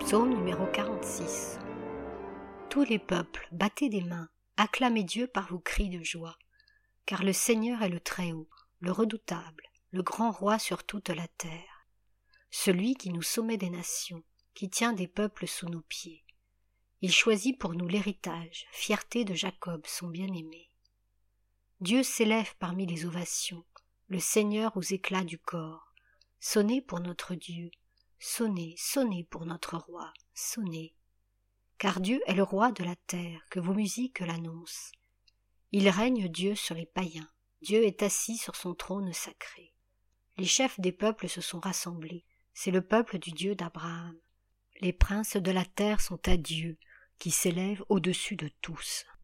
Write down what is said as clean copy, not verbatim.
Psaume numéro 46. Tous les peuples, battez des mains, acclamez Dieu par vos cris de joie, car le Seigneur est le Très-Haut, le redoutable, le grand roi sur toute la terre, celui qui nous sommet des nations, qui tient des peuples sous nos pieds. Il choisit pour nous l'héritage, fierté de Jacob, son bien-aimé. Dieu s'élève parmi les ovations, le Seigneur aux éclats du corps. Sonnez pour notre Dieu, sonnez, sonnez pour notre roi, sonnez. Car Dieu est le roi de la terre, que vos musiques l'annoncent. Il règne Dieu sur les païens, Dieu est assis sur son trône sacré. Les chefs des peuples se sont rassemblés, c'est le peuple du Dieu d'Abraham. Les princes de la terre sont à Dieu, qui s'élève au-dessus de tous.